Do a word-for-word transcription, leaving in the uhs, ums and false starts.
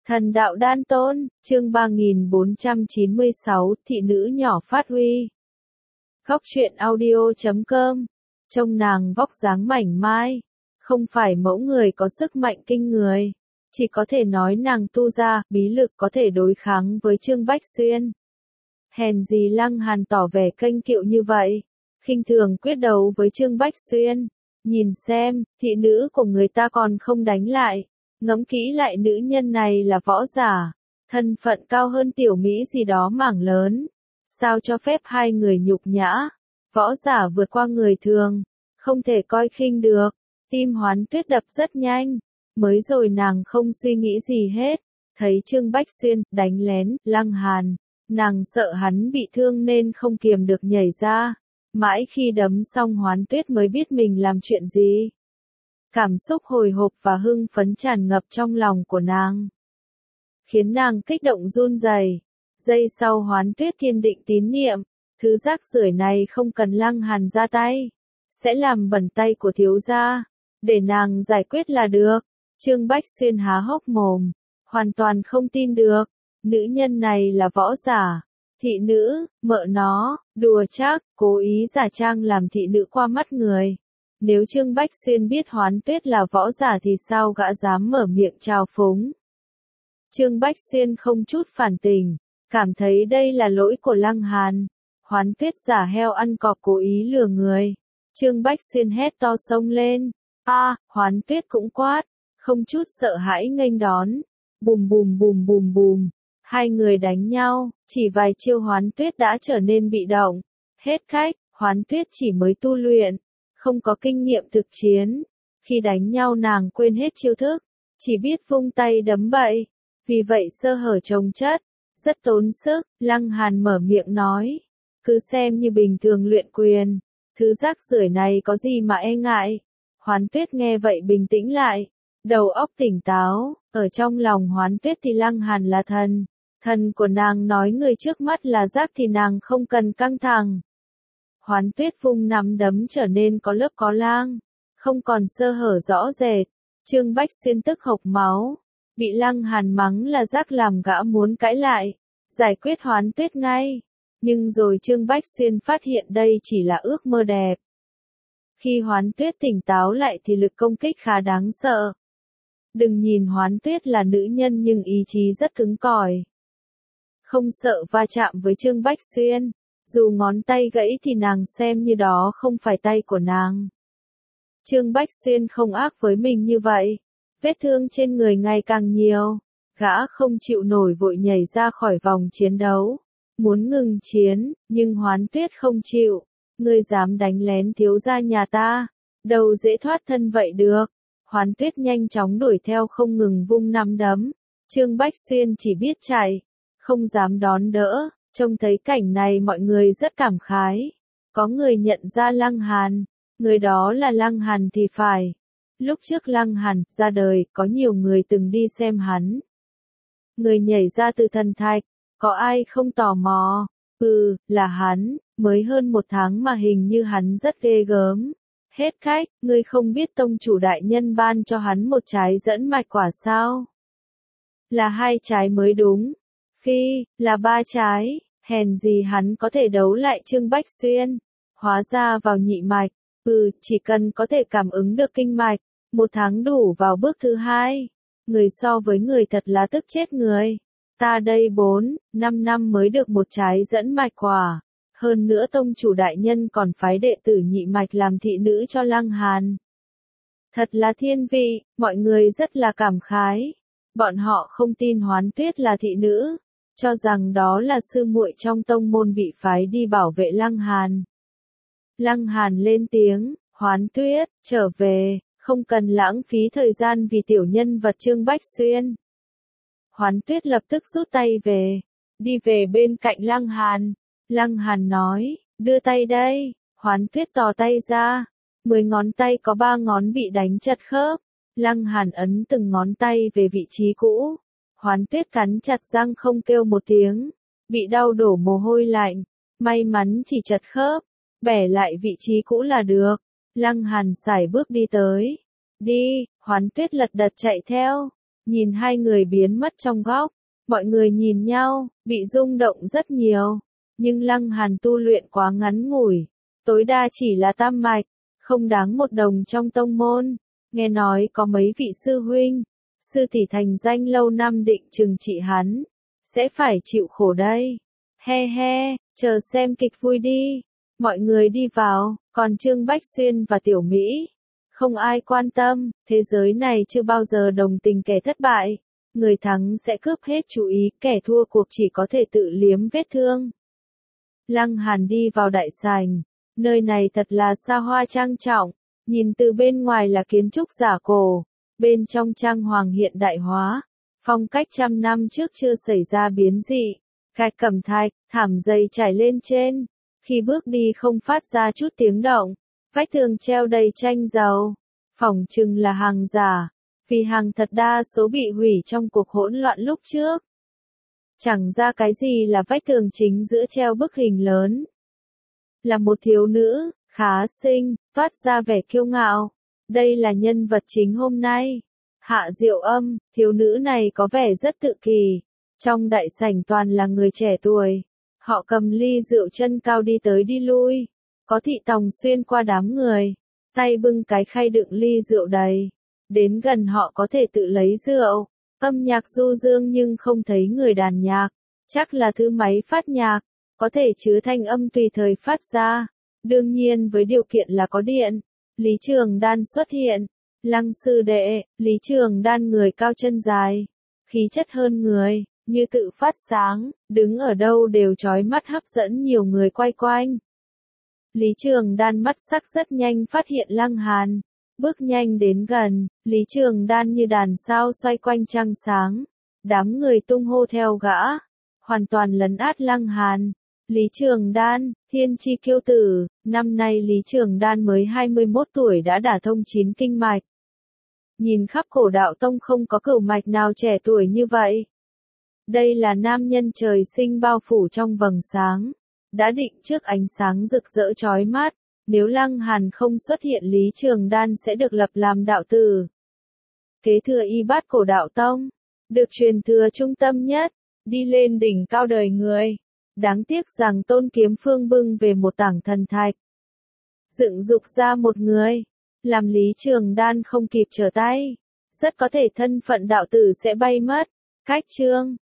Thần đạo đan tôn, chương ba nghìn bốn trăm chín mươi sáu, thị nữ nhỏ phát huy. Góc truyện audio chấm com. Trông nàng vóc dáng mảnh mai, không phải mẫu người có sức mạnh kinh người, chỉ có thể nói nàng tu ra, bí lực có thể đối kháng với Trương Bách Xuyên. Hèn gì Lăng Hàn tỏ vẻ kênh kiệu như vậy, khinh thường quyết đấu với Trương Bách Xuyên. Nhìn xem, thị nữ của người ta còn không đánh lại. Ngẫm kỹ lại nữ nhân này là võ giả, thân phận cao hơn tiểu Mỹ gì đó mảng lớn. Sao cho phép hai người nhục nhã, võ giả vượt qua người thường, không thể coi khinh được. Tim Hoán Tuyết đập rất nhanh, mới rồi nàng không suy nghĩ gì hết. Thấy Trương Bách Xuyên đánh lén Lăng Hàn, nàng sợ hắn bị thương nên không kiềm được nhảy ra. Mãi khi đấm xong Hoán Tuyết mới biết mình làm chuyện gì. Cảm xúc hồi hộp và hưng phấn tràn ngập trong lòng của nàng, khiến nàng kích động run rẩy. Giây sau Hoán Tuyết kiên định tín niệm, thứ rác rưởi này không cần Lăng Hàn ra tay, sẽ làm bẩn tay của thiếu gia, để nàng giải quyết là được. Trương Bách Xuyên há hốc mồm, hoàn toàn không tin được, nữ nhân này là võ giả, thị nữ, mợ nó, đùa chắc, cố ý giả trang làm thị nữ qua mắt người. Nếu Trương Bách Xuyên biết Hoán Tuyết là võ giả thì sao gã dám mở miệng trào phúng. Trương Bách Xuyên không chút phản tình, cảm thấy đây là lỗi của Lăng Hàn. Hoán Tuyết giả heo ăn cọp cố ý lừa người. Trương Bách Xuyên hét to xông lên. A, à, Hoán Tuyết cũng quát, không chút sợ hãi nghênh đón. Bùm bùm bùm bùm bùm, hai người đánh nhau, chỉ vài chiêu Hoán Tuyết đã trở nên bị động. Hết khách, Hoán Tuyết chỉ mới tu luyện, không có kinh nghiệm thực chiến. Khi đánh nhau nàng quên hết chiêu thức, chỉ biết vung tay đấm bậy, vì vậy sơ hở chồng chất, rất tốn sức. Lăng Hàn mở miệng nói, cứ xem như bình thường luyện quyền, thứ rác rưởi này có gì mà e ngại. Hoán Tuyết nghe vậy bình tĩnh lại, đầu óc tỉnh táo, ở trong lòng Hoán Tuyết thì Lăng Hàn là thần, thần của nàng nói người trước mắt là rác thì nàng không cần căng thẳng. Hoán Tuyết vung nắm đấm trở nên có lớp có lang, không còn sơ hở rõ rệt. Trương Bách Xuyên tức hộc máu, bị Lăng Hàn mắng là rác làm gã muốn cãi lại, giải quyết Hoán Tuyết ngay. Nhưng rồi Trương Bách Xuyên phát hiện đây chỉ là ước mơ đẹp. Khi Hoán Tuyết tỉnh táo lại thì lực công kích khá đáng sợ. Đừng nhìn Hoán Tuyết là nữ nhân nhưng ý chí rất cứng cỏi, không sợ va chạm với Trương Bách Xuyên. Dù ngón tay gãy thì nàng xem như đó không phải tay của nàng. Trương Bách Xuyên không ác với mình như vậy. Vết thương trên người ngày càng nhiều. Gã không chịu nổi vội nhảy ra khỏi vòng chiến đấu. Muốn ngừng chiến, nhưng Hoán Tuyết không chịu. Ngươi dám đánh lén thiếu gia nhà ta, đâu dễ thoát thân vậy được. Hoán Tuyết nhanh chóng đuổi theo không ngừng vung nắm đấm. Trương Bách Xuyên chỉ biết chạy, không dám đón đỡ. Trông thấy cảnh này mọi người rất cảm khái. Có người nhận ra Lăng Hàn, người đó là Lăng Hàn thì phải. Lúc trước Lăng Hàn ra đời, có nhiều người từng đi xem hắn. Người nhảy ra từ thần thạch, có ai không tò mò? Ừ, là hắn, mới hơn một tháng mà hình như hắn rất ghê gớm. Hết khách, ngươi không biết tông chủ đại nhân ban cho hắn một trái dẫn mạch quả sao? Là hai trái mới đúng. Phi, là ba trái. Hèn gì hắn có thể đấu lại Trương Bách Xuyên. Hóa ra vào nhị mạch. Ừ, chỉ cần có thể cảm ứng được kinh mạch, một tháng đủ vào bước thứ hai. Người so với người thật là tức chết người. Ta đây bốn, năm năm mới được một trái dẫn mạch quả. Hơn nữa tông chủ đại nhân còn phái đệ tử nhị mạch làm thị nữ cho Lăng Hàn. Thật là thiên vị, mọi người rất là cảm khái. Bọn họ không tin Hoán Tuyết là thị nữ, cho rằng đó là sư muội trong tông môn bị phái đi bảo vệ Lăng Hàn. Lăng Hàn lên tiếng, Hoán Tuyết, trở về, không cần lãng phí thời gian vì tiểu nhân vật Trương Bách Xuyên. Hoán Tuyết lập tức rút tay về, đi về bên cạnh Lăng Hàn. Lăng Hàn nói, đưa tay đây. Hoán Tuyết tò tay ra, mười ngón tay có ba ngón bị đánh chật khớp. Lăng Hàn ấn từng ngón tay về vị trí cũ. Hoán Tuyết cắn chặt răng không kêu một tiếng, bị đau đổ mồ hôi lạnh, may mắn chỉ chật khớp, bẻ lại vị trí cũ là được. Lăng Hàn sải bước đi tới. Đi, Hoán Tuyết lật đật chạy theo. Nhìn hai người biến mất trong góc, mọi người nhìn nhau, bị rung động rất nhiều. Nhưng Lăng Hàn tu luyện quá ngắn ngủi, tối đa chỉ là tam mạch, không đáng một đồng trong tông môn. Nghe nói có mấy vị sư huynh, sư tỷ thành danh lâu năm định trừng trị hắn, sẽ phải chịu khổ đây. He he, chờ xem kịch vui đi. Mọi người đi vào, còn Trương Bách Xuyên và Tiểu Mỹ, không ai quan tâm, thế giới này chưa bao giờ đồng tình kẻ thất bại. Người thắng sẽ cướp hết chú ý, kẻ thua cuộc chỉ có thể tự liếm vết thương. Lăng Hàn đi vào đại sảnh, nơi này thật là xa hoa trang trọng, nhìn từ bên ngoài là kiến trúc giả cổ, bên trong trang hoàng hiện đại hóa, phong cách trăm năm trước chưa xảy ra biến dị, gạch cẩm thạch, thảm dày trải lên trên, khi bước đi không phát ra chút tiếng động, vách tường treo đầy tranh dầu, phỏng chừng là hàng giả, vì hàng thật đa số bị hủy trong cuộc hỗn loạn lúc trước. Chẳng ra cái gì là vách tường chính giữa treo bức hình lớn. Là một thiếu nữ, khá xinh, toát ra vẻ kiêu ngạo. Đây là nhân vật chính hôm nay. Hạ Diệu Âm, thiếu nữ này có vẻ rất tự kỳ. Trong đại sảnh toàn là người trẻ tuổi. Họ cầm ly rượu chân cao đi tới đi lui. Có thị tòng xuyên qua đám người. Tay bưng cái khay đựng ly rượu đầy. Đến gần họ có thể tự lấy rượu. Âm nhạc du dương nhưng không thấy người đàn nhạc. Chắc là thứ máy phát nhạc. Có thể chứa thanh âm tùy thời phát ra. Đương nhiên với điều kiện là có điện. Lý Trường Đan xuất hiện. Lăng sư đệ, Lý Trường Đan người cao chân dài. Khí chất hơn người, như tự phát sáng, đứng ở đâu đều chói mắt hấp dẫn nhiều người quay quanh. Lý Trường Đan mắt sắc rất nhanh phát hiện Lăng Hàn. Bước nhanh đến gần, Lý Trường Đan như đàn sao xoay quanh trăng sáng. Đám người tung hô theo gã. Hoàn toàn lấn át Lăng Hàn. Lý Trường Đan, thiên chi kiêu tử, năm nay Lý Trường Đan mới hai mươi mốt tuổi đã đả thông chín kinh mạch. Nhìn khắp cổ đạo tông không có cửu mạch nào trẻ tuổi như vậy. Đây là nam nhân trời sinh bao phủ trong vầng sáng, đã định trước ánh sáng rực rỡ chói mắt, nếu Lăng Hàn không xuất hiện Lý Trường Đan sẽ được lập làm đạo tử. Kế thừa y bát cổ đạo tông, được truyền thừa trung tâm nhất, đi lên đỉnh cao đời người. Đáng tiếc rằng Tôn Kiếm Phương bưng về một tảng thần thạch. Dựng dục ra một người, làm Lý Trường Đan không kịp trở tay. Rất có thể thân phận đạo tử sẽ bay mất. Cách chương